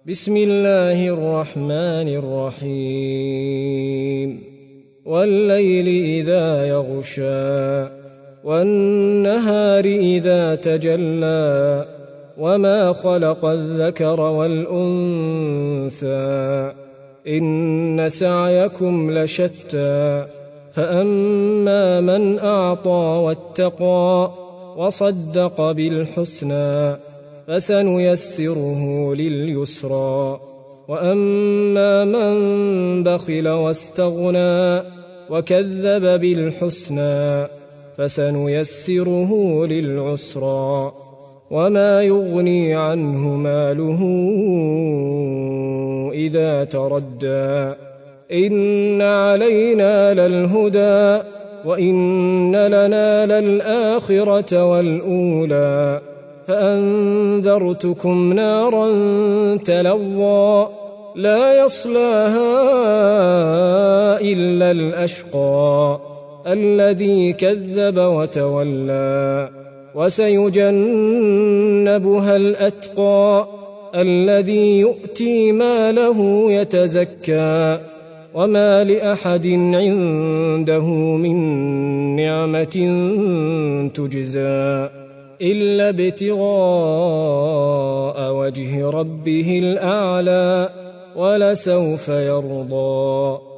بسم الله الرحمن الرحيم والليل إذا يغشى والنهار إذا تجلى وما خلق الذكر والأنثى إن سعيكم لشتى فأما من أعطى واتقى وصدق بالحسنى فسنيسره لليسرى وأما من بخل واستغنى وكذب بالحسنى فسنيسره للعسرى وما يغني عنه ماله إذا تردى إن علينا للهدى وإن لنا للآخرة والأولى فأنذرتكم نارا تلظى لا يصلاها إلا الأشقى الذي كذب وتولى وسيجنبها الأتقى الذي يؤتي ماله يتزكى وما لأحد عنده من نعمة تجزى إلا ابتغاء وجه ربه الأعلى ولسوف يرضى